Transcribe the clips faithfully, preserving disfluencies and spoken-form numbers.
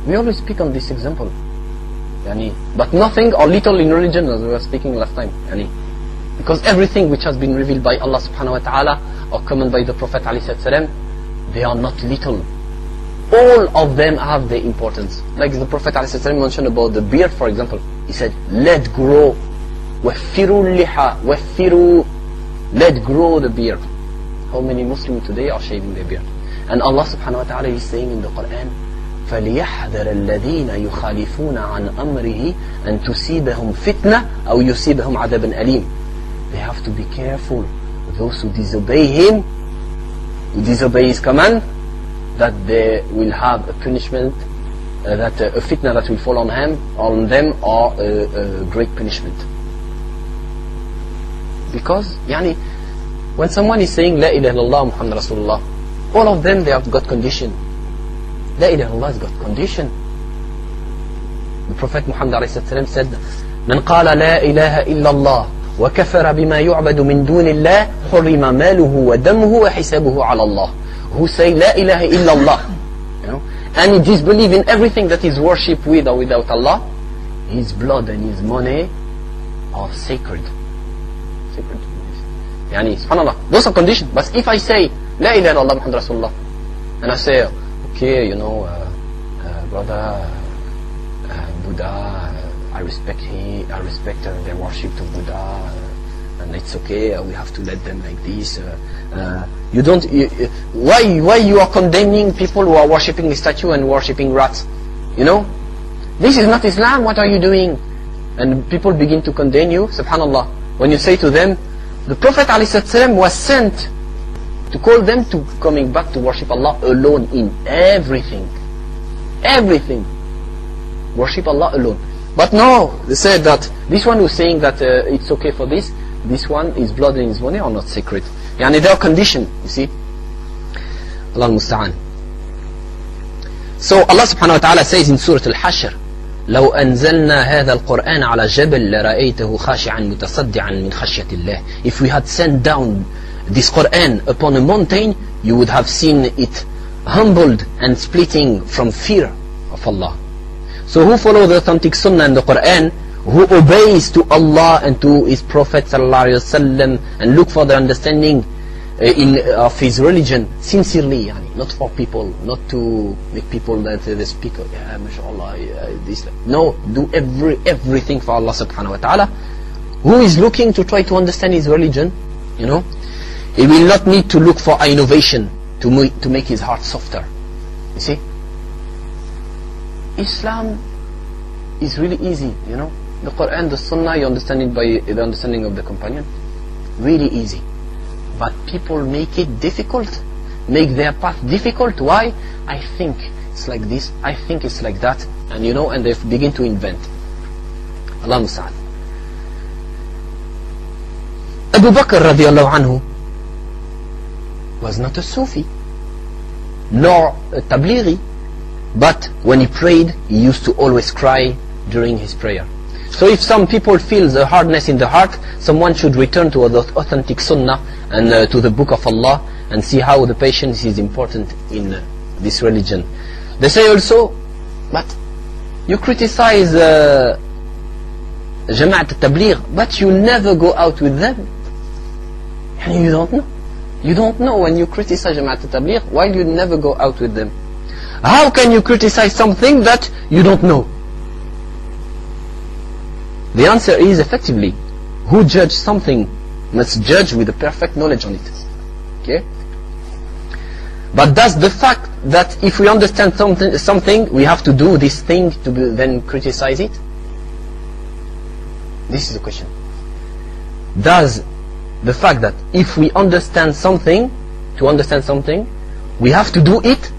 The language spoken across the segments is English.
We always speak on this example. Yani, but nothing or little in religion, as we were speaking last time. Yani, because everything which has been revealed by Allah subhanahu wa ta'ala or commanded by the Prophet alayhi salam, they are not little. All of them have their importance. Like the Prophet alayhi salam mentioned about the beard, for example. He said, let grow. وَفِّرُوا اللِّحَى وَفِّرُوا. Let grow the beard. How many Muslims today are shaving their beard? And Allah subhanahu wa ta'ala is saying in the Quran, فَلْيَحْذَرَ الَّذِينَ يُخَالِفُونَ عَنْ أَمْرِهِ أَن تُصِيبَهُمْ فِتْنَةٌ أَوْ يُصِيبَهُمْ عَذَابٌ أَلِيمٌ. They have to be careful. Those who disobey Him, who disobey His command, that they will have a punishment, uh, that uh, a fitna that will fall on him, on them, or a, a great punishment. Because, yani, when someone is saying La ilaha illallah Muhammad Rasulullah, all of them, they have got condition. La ilaha illallah has got condition. The Prophet Muhammad alayhi salam said, من قال لا إله إلا الله وكفر بما يعبد من دون الله حرم ماله ودمه وحسابه على الله. Who say La ilaha illa Allah, you know, and he disbelieve in everything that is worshipped with or without Allah, his blood and his money are sacred. Sacred. Yani, subhanallah, those are conditions. But if I say La ilaha illallah Muhammad Rasulullah, and I say, okay, you know, uh, uh, brother, uh, Buddha, uh, I respect he, I respect uh, their worship to Buddha, uh, and it's okay. Uh, we have to let them like this. Uh, uh, you don't. You, uh, why? Why you are condemning people who are worshipping a statue and worshipping rats? You know, this is not Islam. What are you doing? And people begin to condemn you. Subhanallah. When you say to them, the Prophet ﷺ was sent to call them to coming back to worship Allah alone in everything. Everything. Worship Allah alone. But no, they said that this one who's saying that uh, it's okay for this, this one, his blood and his money are not sacred. Yani they are conditioned, you see. Allah al-Musta'an. So Allah subhanahu wa ta'ala says in Surah Al-Hashr, لو أنزلنا هذا القرآن على جبل لرأيته خاشعا متصدعا من خشية الله. If we had sent down this Quran upon a mountain, you would have seen it humbled and splitting from fear of Allah. So who follow the authentic Sunnah and the Quran, who obeys to Allah and to His Prophet sallallahu alaihi wasallam, and look for the understanding uh, in uh, of his religion sincerely, yani, not for people, not to make people that uh, they speak, oh, yeah, mashallah, uh, this. No, do every everything for Allah subhanahu wa ta'ala. Who is looking to try to understand his religion, you know, he will not need to look for innovation to make, to make his heart softer. You see, Islam is really easy, you know. The Quran, the Sunnah, you understand it by the understanding of the companion. Really easy. But people make it difficult. Make their path difficult. Why? I think it's like this. I think it's like that. And you know, and they begin to invent. Allah Musta'an. Abu Bakr radiallahu anhu was not a Sufi, nor a Tablighi. But when he prayed, he used to always cry during his prayer. So if some people feel the hardness in the heart, someone should return to the authentic Sunnah and uh, to the Book of Allah and see how the patience is important in uh, this religion. They say also, but you criticize uh, Jama'at al-Tabligh, but you never go out with them. And you don't know. You don't know when you criticize Jama'at al-Tabligh, why you never go out with them. How can you criticize something that you don't know? The answer is, effectively, who judge something must judge with a perfect knowledge on it. Okay? But does the fact that if we understand something, something we have to do this thing to be, then criticize it? This is the question. Does the fact that if we understand something, to understand something, we have to do it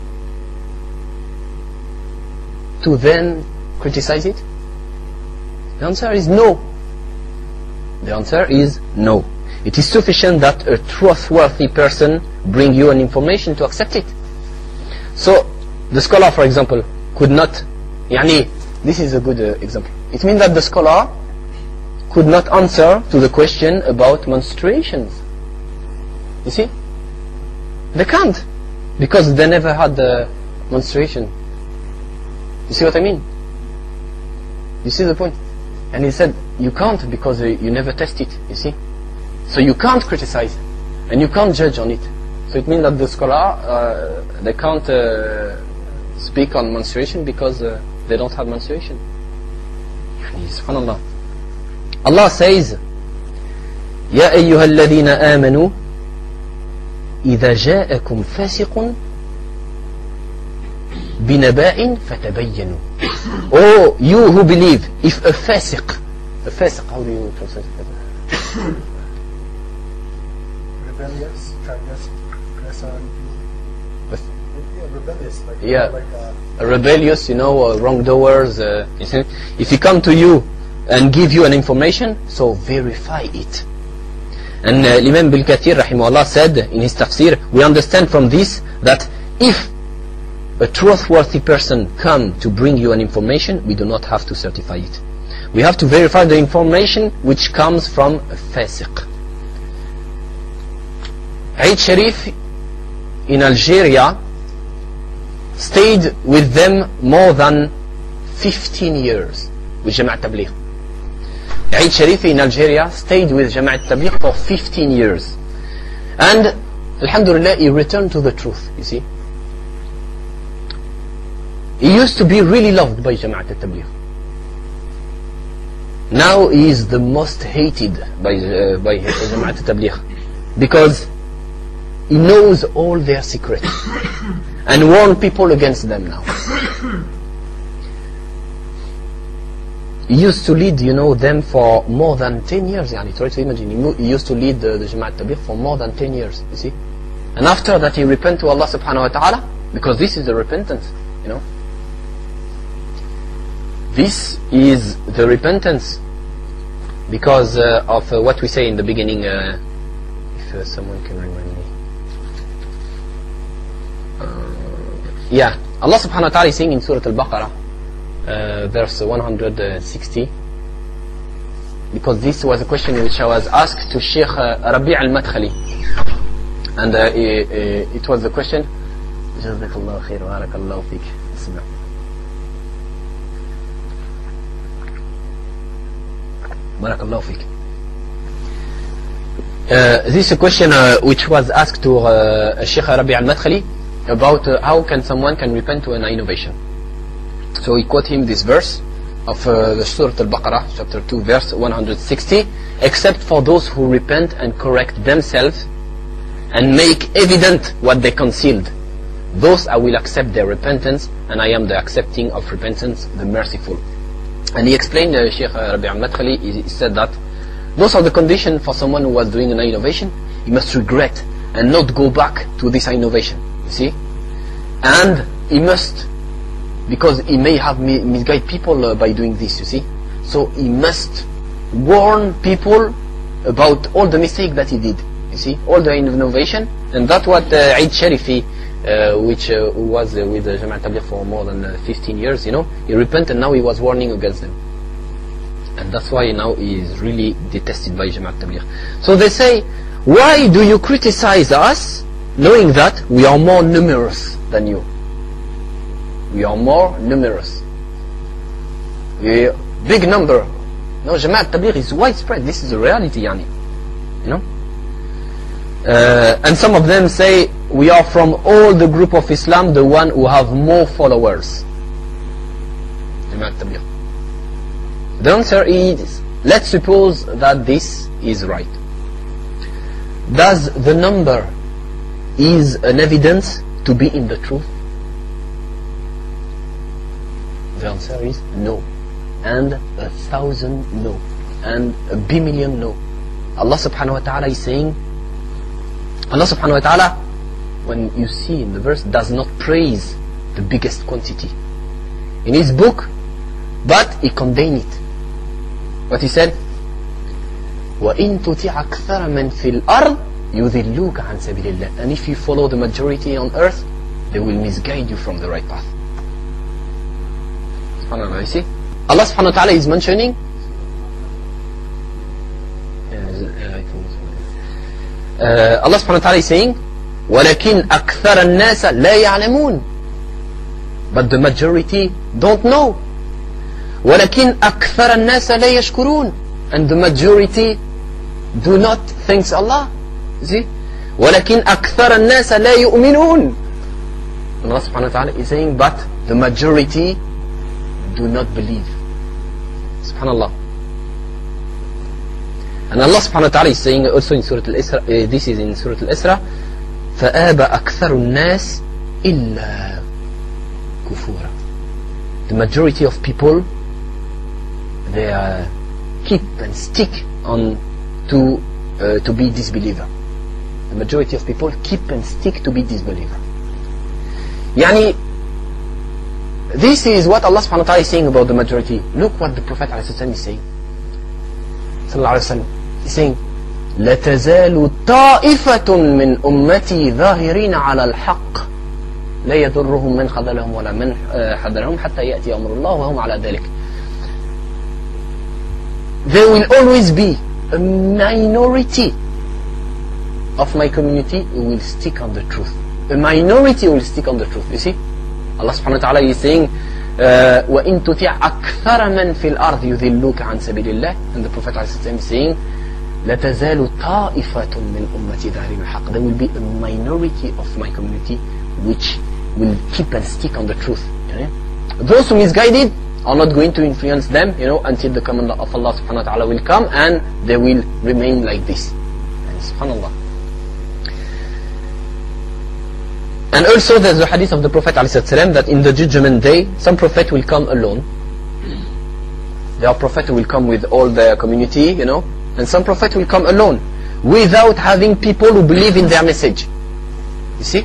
to then criticize it? The answer is no. The answer is no. It is sufficient that a trustworthy person bring you an information to accept it. So, the scholar, for example, could not, yani, this is a good uh, example. It means that the scholar could not answer to the question about menstruations. You see? They can't, because they never had the menstruation. You see what I mean? You see the point? And he said, you can't because uh, you never test it, you see? So you can't criticize, and you can't judge on it. So it means that the scholar, uh, they can't uh, speak on menstruation because uh, they don't have menstruation. Subhanallah. Allah says, يا أيها الذين آمنوا إذا جاءكم فاسق بنبأ فتبينوا. Oh, you who believe, if a fasiq, a fasiq, how do you translate it? Rebellious, transgressor. Yeah, rebellious, like, yeah, like uh, a rebellious, you know, uh, wrongdoers. Uh, you see? If he come to you and give you an information, so verify it. And uh, Imam Ibn Kathir rahimahullah said in his tafsir, we understand from this that if a trustworthy person come to bring you an information, we do not have to certify it. We have to verify the information which comes from a fasiq. Eid Sharif in Algeria stayed with them more than fifteen years with Jama'at Tabligh. Eid Sharif in Algeria stayed with Jama'at Tabligh for fifteen years. And alhamdulillah, he returned to the truth, you see. He used to be really loved by Jama'at Tabligh. Now he is the most hated by, uh, by Jama'at Tabligh because he knows all their secrets and warn people against them now. He used to lead, you know, them for more than ten years. Yani, try to imagine, he used to lead the, the Jama'at Tabligh for more than ten years, you see. And after that he repented to Allah subhanahu wa ta'ala, because this is the repentance, you know. This is the repentance because uh, of uh, what we say in the beginning. Uh, if uh, someone can remind me. Uh, yeah, Allah subhanahu wa ta'ala is saying in Surah Al-Baqarah, uh, verse one hundred sixty, because this was a question which I was asked to Sheikh uh, Rabi' al-Madkhali, and uh, it, it was the question. Jazakallahu khair wa barakallahu fik. Bismillah. Barakallahu fik. Uh, this is a question uh, which was asked to uh, Sheikh Rabi' al-Madkhali about uh, how can someone can repent to an innovation. So he quote him this verse of uh, the Surah Al-Baqarah, chapter two, verse one hundred sixty, except for those who repent and correct themselves and make evident what they concealed. Those I will accept their repentance, and I am the accepting of repentance, the merciful. And he explained, uh, Sheikh uh, Rabi' al-Madkhali, he, he said that those are the conditions for someone who was doing an innovation. He must regret and not go back to this innovation, you see. And he must, because he may have mi misguided people uh, by doing this, you see. So he must warn people about all the mistake that he did, you see, all the innovation. And that's what uh, Eid Sharifi, uh, which uh, was uh, with uh, Jama'at Tabligh for more than uh, fifteen years, you know, he repented and now he was warning against them. And that's why now he is really detested by Jama'at Tabligh. So they say, why do you criticize us knowing that we are more numerous than you? We are more numerous. We are big number. No, Jama'at Tabligh is widespread. This is a reality, yani. You know? Uh, and some of them say, we are from all the group of Islam, the one who have more followers. Jama'at Tabligh. The answer is, let's suppose that this is right. Does the number is an evidence to be in the truth? The answer is no. And a thousand no. And a billion no. Allah subhanahu wa ta'ala is saying, Allah subhanahu wa ta'ala, when you see in the verse, does not praise the biggest quantity in his book, but he condemned it. What he said, وَإِن تُطِعْ أَكْثَرَ مَنْ فِي الْأَرْضِ يُذِلُّوكَ عَنْ سَبِيلِ اللَّهِ. And if you follow the majority on earth, they will misguide you from the right path. SubhanAllah, you see? Allah subhanahu wa ta'ala is mentioning, uh, Allah subhanahu wa ta'ala is saying, وَلَكِنْ أَكْثَرَ النَّاسَ لَا يَعْلَمُونَ. But the majority don't know. ولكن أكثر الناس لا يشكرون. And the majority do not thank Allah. See? ولكن أكثر الناس لا يؤمنون. Allah subhanahu wa ta'ala is saying, but the majority do not believe. Subhanallah. And Allah subhanahu wa ta'ala is saying also in Surah Al-Isra, uh, this is in Surah Al-Isra, فَآبَ أَكْثَرُ النَّاسِ إِلَّا كُفُورًا. The majority of people, they uh, keep and stick on to uh, to be disbeliever. The majority of people keep and stick to be disbeliever. Yani, this is what Allah subhanahu wa ta'ala is saying about the majority. Look what the Prophet ﷺ is saying. Sallallahu alayhi wa sallam. He's saying, لَتَزَالُ طَائِفَةٌ مِّنْ أُمَّتِي ظَاهِرِينَ عَلَى الْحَقِّ لا يضرهم من خذلهم ولا من حذرهم حتى يأتي أمر الله وهم على ذلك. There will always be a minority of my community who will stick on the truth. A minority will stick on the truth. You see? Allah subhanahu wa ta'ala is saying, uh, وَإِن تُطِعْ أَكْثَرَ مَنْ فِي الْأَرْضِ يُذِلُّكَ عَنْ سَبِيلِ اللَّهِ. And the Prophet is saying, لَتَزَالُ طَائِفَةٌ مِّنْ أُمَّتِي ظَاهِرِينَ الْحَقِّ. There will be a minority of my community which will keep and stick on the truth. You know? Those who misguided are not going to influence them, you know, until the command of Allah subhanahu wa ta'ala will come, and they will remain like this. And subhanallah. And also there's the hadith of the Prophet ﷺ that in the judgment day, some prophet will come alone. There are prophets who will come with all their community, you know, and some prophet will come alone, without having people who believe in their message. You see?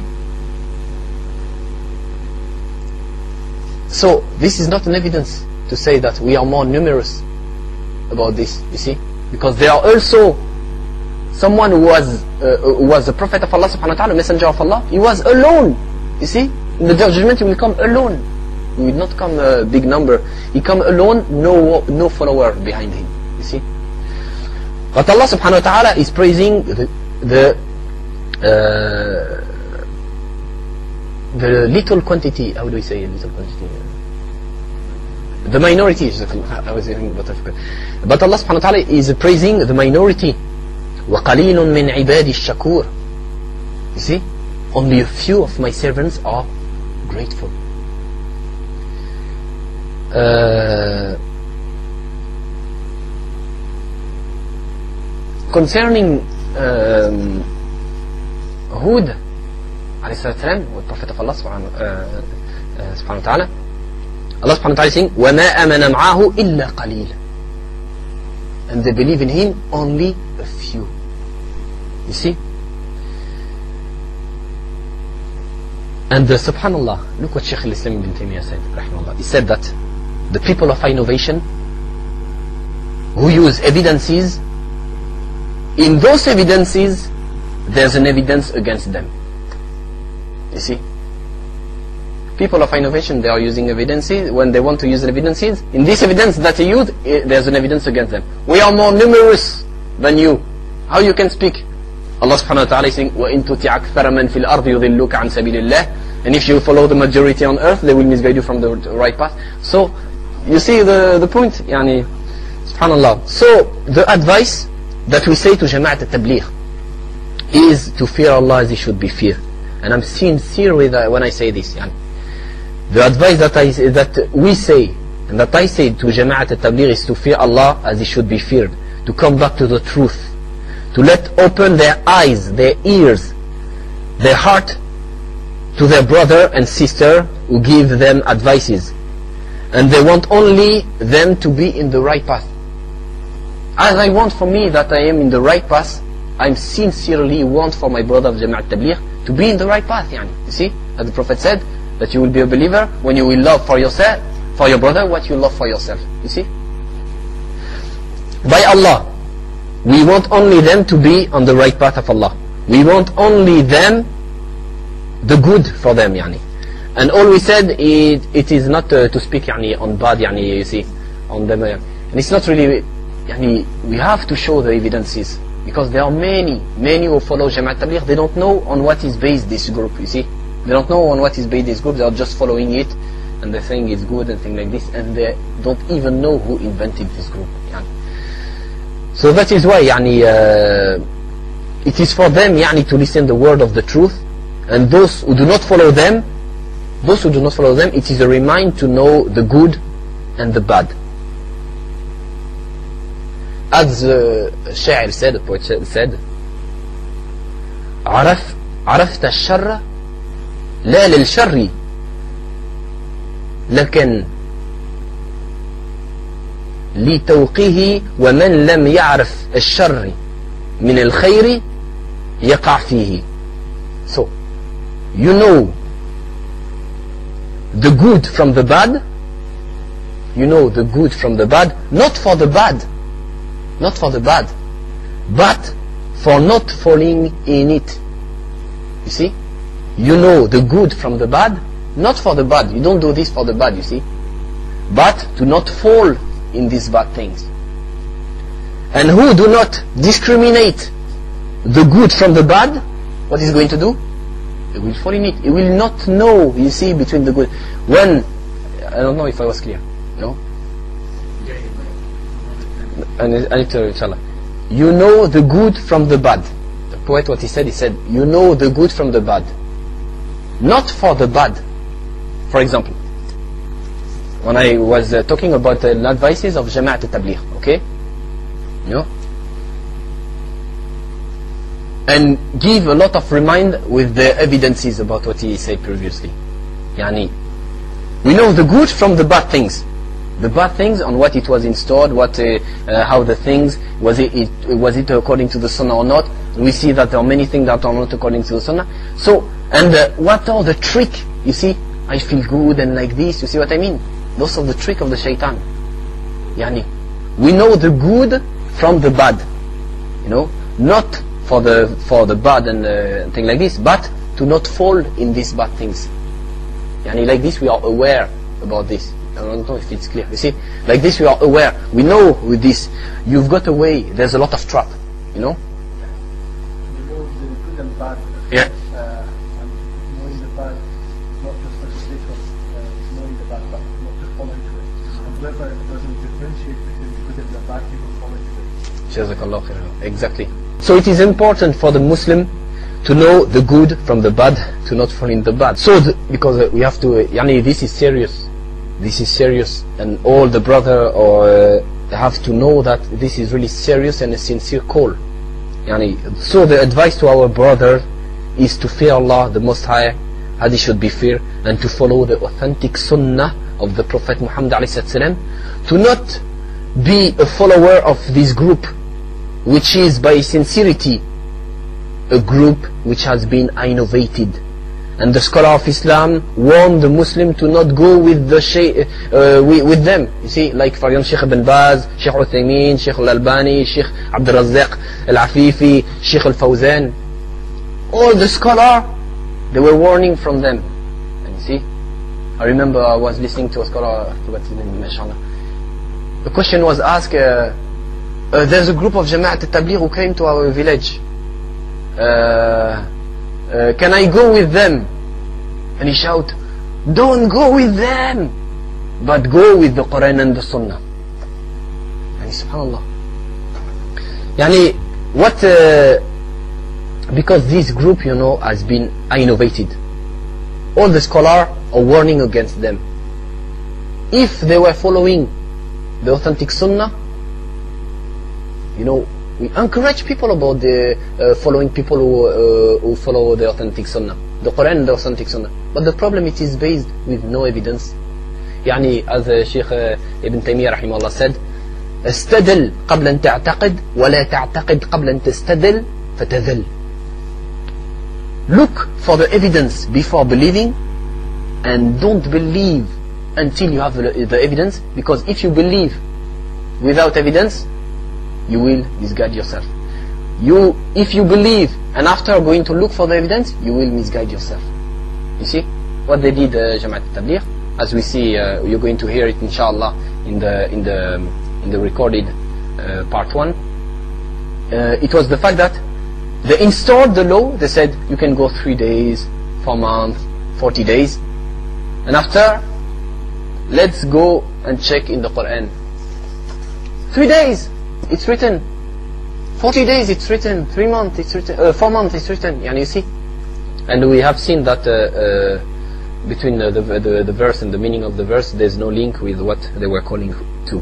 So this is not an evidence to say that we are more numerous about this, you see? Because there are also someone who was uh, who was the Prophet of Allah subhanahu wa ta'ala, Messenger of Allah. He was alone, you see? In the judgment he will come alone. He will not come a big number. He come alone, no no follower behind him, you see? But Allah subhanahu wa ta'ala is praising the the, uh, the little quantity. How do we say little quantity? The minority. I was hearing, but I forgot. But Allah subhanahu wa ta'ala is praising the minority. وَقَلِيلٌ مِّنْ عِبَادِ الشَّكُورِ. You see, only a few of my servants are grateful. Uh, concerning um, Hud alayhi salam, the Prophet of Allah subhanahu, uh, uh, subhanahu wa ta'ala, Allah subhanahu wa ta'ala is saying, وَمَا أَمَنَ مَعَهُ إِلَّا قَلِيلٌ. And they believe in him only a few. You see? And uh, subhanallah, look what Shaykh al-Islam ibn Taymiyyah said, rahimahullah. He said that the people of innovation who use evidences, in those evidences there's an evidence against them. You see? People of innovation, they are using evidences. When they want to use evidences, in this evidence that they use, there's an evidence against them. We are more numerous than you. How you can speak? Allah subhanahu wa ta'ala is saying, وَإِن تُطِعْ أَكْثَرَ مَنْ فِي الْأَرْضِ يُضِلُّكَ عَنْ سَبِيلِ اللَّهِ. And if you follow the majority on earth, they will misguide you from the right path. So, you see the, the point? Yani, subhanallah. So, the advice that we say to Jama'at al-Tabligh is to fear Allah as He should be feared. And I'm sincere with uh, when I say this. Yani. The advice that I that we say and that I say to Jama'at al-Tabligh is to fear Allah as He should be feared, to come back to the truth, to let open their eyes, their ears, their heart to their brother and sister who give them advices, and they want only them to be in the right path. As I want for me that I am in the right path, I sincerely want for my brother of Jama'at al-Tabligh to be in the right path. Yani. You see, as the Prophet said, that you will be a believer when you will love for yourself, for your brother, what you love for yourself. You see? By Allah, we want only them to be on the right path of Allah. We want only them, the good for them, yani. And all we said, it, it is not uh, to speak yani, on bad, yani, you see, on them. Uh, and it's not really, yani, we have to show the evidences. Because there are many, many who follow Jama'at Tabligh, they don't know on what is based this group, you see. They don't know on what is based this group, they are just following it and they're saying it's good and things like this, and they don't even know who invented this group. يعني. So that is why يعني, uh, it is for them يعني, to listen the word of the truth, and those who do not follow them, those who do not follow them, it is a reminder to know the good and the bad. As uh, الشاعر said, the poet said, عرف عرفت الشر لا للشر لكن لتوقيه ومن لم يعرف الشر من الخير يقع فيه. So you know the good from the bad, you know the good from the bad, not for the bad, not for the bad, but for not falling in it. You see, you know the good from the bad, not for the bad. You don't do this for the bad, you see, but to not fall in these bad things. And who do not discriminate the good from the bad, what is going to do? He will fall in it. He will not know, you see, between the good. When, I don't know if I was clear, no? And I need to, inshallah. You know the good from the bad. The poet, what he said, he said, you know the good from the bad. Not for the bad. For example, when I was uh, talking about the uh, advices of Jama'at al-Tabligh, okay? You know? And give a lot of remind with the evidences about what he said previously. Yani, we know the good from the bad things. The bad things on what it was installed, what, uh, uh, how the things, was it, it, was it according to the Sunnah or not? We see that there are many things that are not according to the Sunnah. So, and uh, what are the trick? You see, I feel good and like this, you see what I mean? Those are the trick of the shaitan. Yani, we know the good from the bad. You know, not for the for the bad and uh, thing like this, but to not fall in these bad things. Yani, like this we are aware about this. I don't know if it's clear. You see, like this we are aware. We know with this, you've got a way. There's a lot of trap. You know. You know the good and bad. Yeah. Uh, and knowing the bad, not just for the sake of uh, knowing the bad, but not to fall into it. And whoever doesn't differentiate between the good and the bad, he will fall into it. Jazakallah khair. Exactly. So it is important for the Muslim to know the good from the bad, to not fall in the bad. So the, because uh, we have to, uh, yani this is serious. This is serious, and all the brother or uh, have to know that this is really serious and a sincere call. Yani, so the advice to our brother is to fear Allah the Most High, as he should be feared, and to follow the authentic Sunnah of the Prophet Muhammad alayhi salam, to not be a follower of this group, which is by sincerity a group which has been innovated. And the scholar of Islam warned the Muslim to not go with the shay, uh, with, with them. You see, like for example, Sheikh Ibn Baz, Sheikh Uthaymeen, Sheikh Al-Albani, Sheikh Abdul Razzaq Al-Afifi, Sheikh Al-Fawzan. All the scholar, they were warning from them. And you see, I remember I was listening to a scholar, I forgot his name, mashallah. The question was asked, uh, uh, there's a group of Jama'at al-Tabligh who came to our village. Uh, Uh, can I go with them? And he shouted, don't go with them, but go with the Quran and the Sunnah. And subhanallah. Yani, what, uh, because this group, you know, has been innovated. All the scholars are warning against them. If they were following the authentic Sunnah, you know, we encourage people about the uh, following people who, uh, who follow the authentic Sunnah, the Quran and the authentic Sunnah. But the problem, it is based with no evidence. يعني as uh, Sheikh uh, Ibn Taymiyyah رحمه الله said, استدل قبل أن تعتقد ولا تعتقد قبل أن تستدل فتذل. Look for the evidence before believing, and don't believe until you have the, the evidence, because if you believe without evidence, you will misguide yourself. You, if you believe and after going to look for the evidence, you will misguide yourself. You see what they did, uh, Jama'at al-Tabligh, as we see. Uh, you're going to hear it, inshallah, in the in the in the recorded uh, part one. Uh, it was the fact that they installed the law. They said you can go three days, four months, forty days, and after let's go and check in the Quran. Three days, it's written. Forty days, it's written. Three months, it's written. Uh, four months, it's written. Yani you see? And we have seen that uh, uh, between uh, the, the, the verse and the meaning of the verse, there's no link with what they were calling to.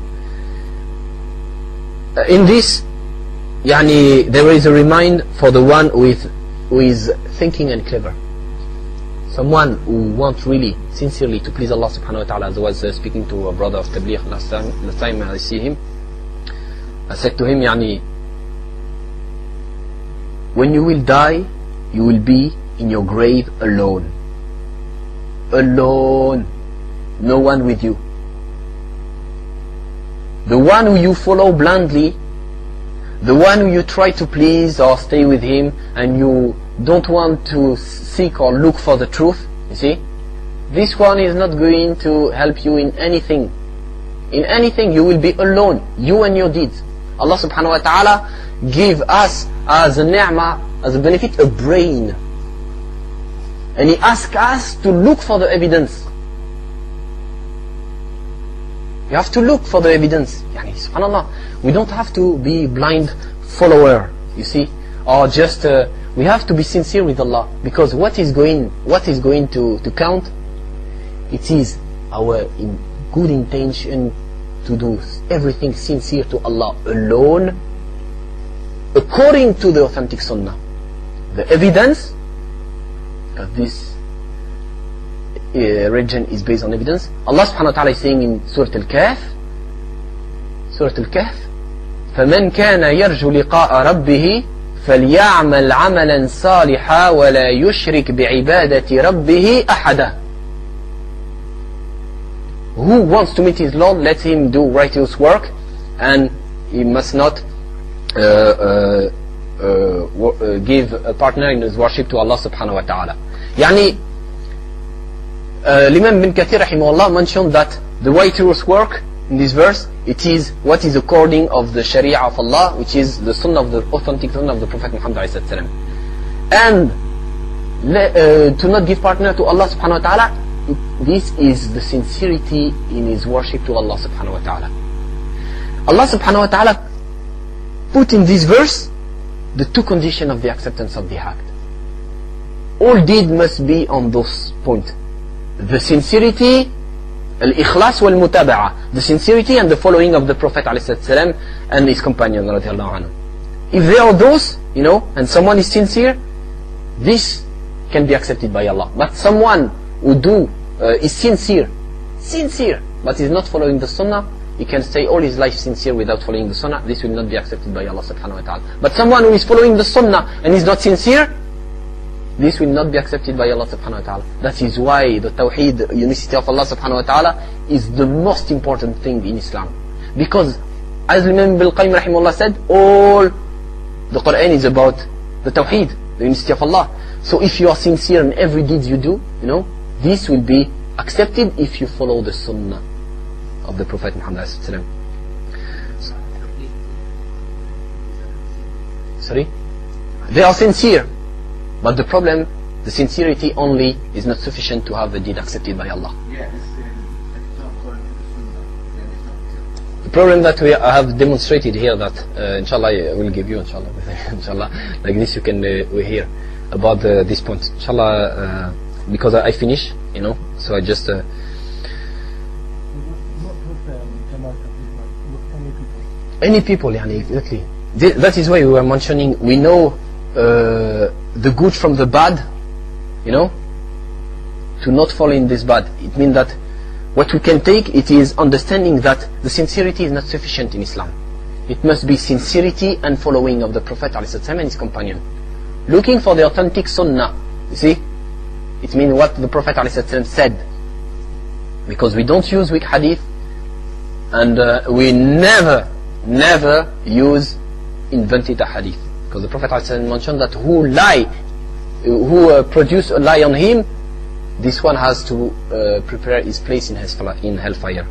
Uh, in this, yani, there is a remind for the one who is, who is thinking and clever. Someone who wants really, sincerely to please Allah subhanahu wa ta'ala. As I was uh, speaking to a brother of Tabligh last time, last time I see him, I said to him, yani, when you will die, you will be in your grave alone. Alone. No one with you. The one who you follow blindly, the one who you try to please or stay with him, and you don't want to seek or look for the truth, you see, this one is not going to help you in anything. In anything you will be alone, you and your deeds. Allah subhanahu wa ta'ala give us as a ni'mah, as a benefit, a brain. And He asks us to look for the evidence. You have to look for the evidence. Yani, subhanallah, we don't have to be blind follower, you see, or just uh, we have to be sincere with Allah, because what is going, what is going to, to count, it is our in good intention to do everything sincere to Allah alone, according to the authentic sunnah. The evidence of this uh, religion is based on evidence. Allah subhanahu wa ta'ala is saying in Surah Al-Kahf, Surah Al-Kahf, فَمَنْ كَانَ يَرْجُو لِقَاءَ رَبِّهِ فَلْيَعْمَلْ عَمَلًا صَالِحًا وَلَا يُشْرِكْ بِعِبَادَةِ رَبِّهِ أَحَدًا. Who wants to meet his Lord, let him do righteous work, and he must not uh, uh, uh, uh, give a partner in his worship to Allah subhanahu wa ta'ala. Yani, uh, Imam bin Kathir rahimahullah mentioned that the righteous work in this verse, it is what is according of the Sharia of Allah, which is the sunnah of the authentic sunnah of the Prophet Muhammad sallallahu alaihi wasallam. And uh, to not give partner to Allah subhanahu wa ta'ala, this is the sincerity in his worship to Allah subhanahu wa ta'ala. Allah subhanahu wa ta'ala put in this verse the two conditions of the acceptance of the act. All deed must be on those points. The sincerity, al-ikhlas wal-mutaba'a, the sincerity and the following of the Prophet ﷺ and his companion radiallahu anhu. If there are those, you know, and someone is sincere, this can be accepted by Allah. But someone who do uh, is sincere, sincere, but is not following the sunnah, he can stay all his life sincere without following the sunnah. This will not be accepted by Allah subhanahu wa ta'ala. But someone who is following the sunnah and is not sincere, this will not be accepted by Allah subhanahu wa ta'ala. That is why the Tawheed, the unicity of Allah subhanahu wa ta'ala, is the most important thing in Islam. Because, as Imam Ibn al-Qayyim rahimahullah said, all the Quran is about the Tawheed, the unicity of Allah. So if you are sincere in every deed you do, you know, this will be accepted if you follow the Sunnah of the Prophet Muhammad sallallahu alaihi wasallam. Sorry? They are sincere. But the problem, the sincerity only is not sufficient to have the deed accepted by Allah. Yes, it's not going to the sunnah, then it's not. The problem that we have demonstrated here, that uh, inshallah I will give you, inshallah, inshallah, like this you can uh, we hear about uh, this point, inshallah, uh, because I, I finish, you know, so I just. Uh, Not with um, Jamaat people, with any people. any people, yani, exactly. Th- that is why we were mentioning. We know. Uh, the good from the bad, you know, to not fall in this bad. It means that what we can take, it is understanding that the sincerity is not sufficient in Islam. It must be sincerity and following of the Prophet ﷺ and his companion. Looking for the authentic sunnah, you see, it means what the Prophet ﷺ said. Because we don't use weak hadith, and uh, we never, never use invented a hadith. Because the Prophet ﷺ mentioned that who lie, who uh, produce a lie on him, this one has to uh, prepare his place in, his, in hellfire.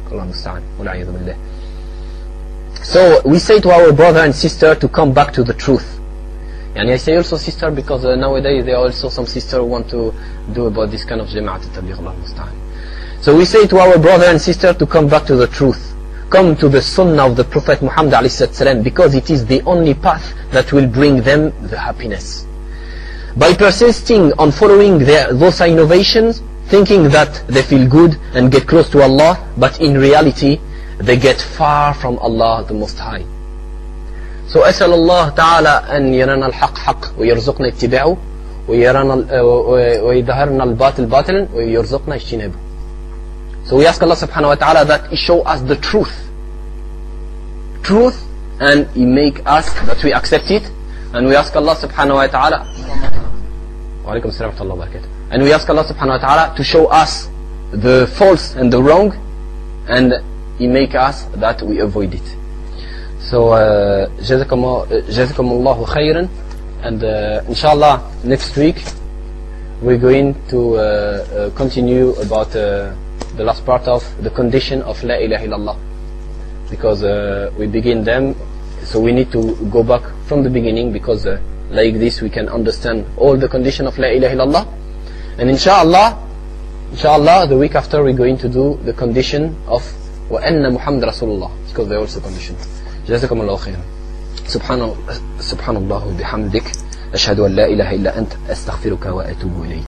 So we say to our brother and sister to come back to the truth. And I say also sister because uh, nowadays there are also some sisters who want to do about this kind of jama'at al-tabligh. So we say to our brother and sister to come back to the truth. Come to the sunnah of the Prophet Muhammad ﷺ, because it is the only path that will bring them the happiness. By persisting on following their, those innovations, thinking that they feel good and get close to Allah, but in reality they get far from Allah the Most High. So أسأل الله تعالى أن يرنا الحق حق ويرزقنا اتباعه ويرنا ويظهرنا الباطل باطلا ويرزقنا اجتنابه. So we ask Allah subhanahu wa ta'ala that He show us the truth. Truth, and He make us that we accept it. And we ask Allah subhanahu wa ta'ala wa alaikum assalam wa rahmatullahi wa barakatuh. And we ask Allah subhanahu wa ta'ala to show us the false and the wrong, and He make us that we avoid it. So uh, جزاكم الله خيرا, and uh, inshallah next week we're going to uh, uh, continue about uh, the last part of the condition of La ilaha illallah, because uh, we begin them, so we need to go back from the beginning, because uh, like this we can understand all the condition of La ilaha illallah. And inshallah, inshallah the week after we're going to do the condition of Wa anna Muhammad Rasulullah, because they also condition. جزاكم الله خيرا. سبحان سبحان الله وبحمدك أشهد أن لا إله إلا أنت أستغفرك وأتوب إليك.